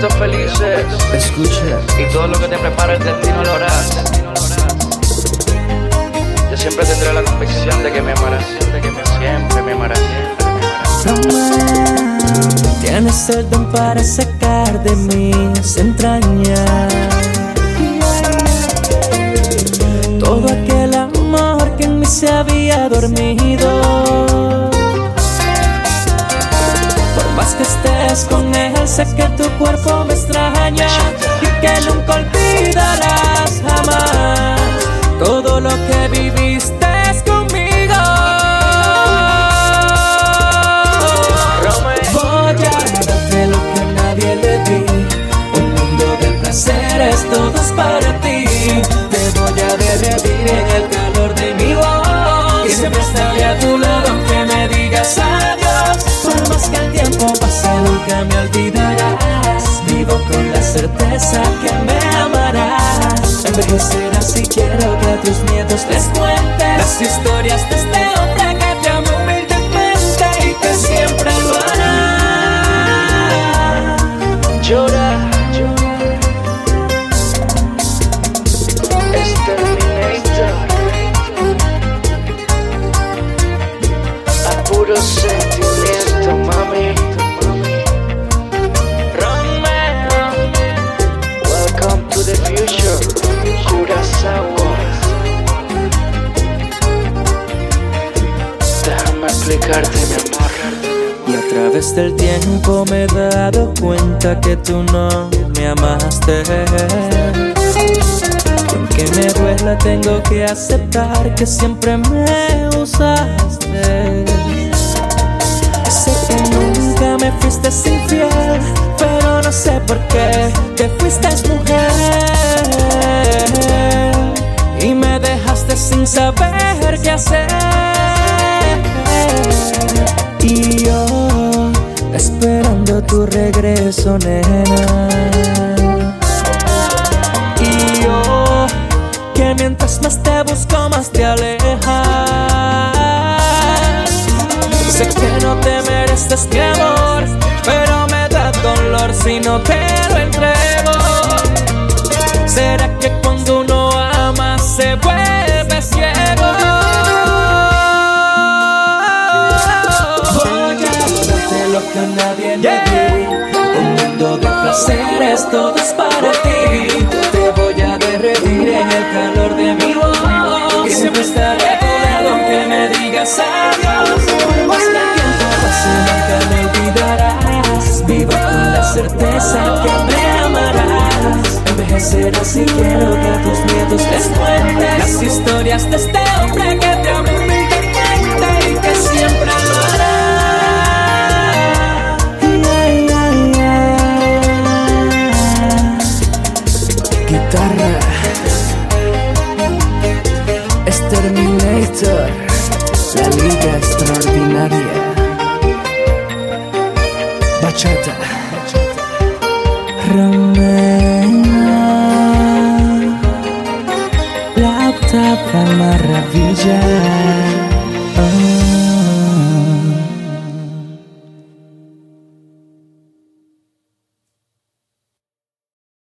momentos felices. Escucha. Y todo lo que te prepara el destino lo harás. Yo siempre tendré la convicción de que me amarás, siempre me amarás, Tienes el don para sacar de mis entrañas todo aquel amor que en mí se había dormido. Por más que estés con él, sé que tu cuerpo me extraña y que nunca olvidarás jamás todo lo que viviste conmigo. Voy a darte lo que a nadie le di, un mundo de placeres, todos para ti. Te voy a derretir en el calor de mi voz y siempre estaré a tu lado aunque me digas adiós. Por más que el tiempo pase nunca me olvidarás, vivo con la certeza que me amarás. Envejecerás y quiero que a tus nietos les cuentes las historias de este hombre que te amó humildemente y que siempre lo hará. Llora, Exterminator, a puro sentimiento, mami. Romeo, welcome to the future, Kurosawa. Déjame explicarte, mi amor. Y a través del tiempo me he dado cuenta que tú no me amaste. Y aunque me duela tengo que aceptar que siempre me usaste. Sé que nunca me fuiste infiel, pero no sé por qué te fuiste mujer y me dejaste sin saber qué hacer. Y yo esperando tu regreso, nena. Y yo que mientras más te busco más te alejas. Sé que no te mereces mi amor, pero me da dolor si no te lo entrego. ¿Será que cuando uno ama se vuelve ciego? Lo que a nadie le di, un mundo de placeres, todos para ti. Te voy a derretir en el calor de mi voz y siempre estaré a tu lado aunque me digas adiós. Por más que el tiempo pase nunca me olvidarás, vivo con la certeza que me amarás. Envejecerás y quiero que a tus nietos les cuentes las historias de este hombre que te amó humildemente y que siempre lo hará. Guitarra Exterminator, la liga extraordinaria. Bachata Romeo, la octava maravilla.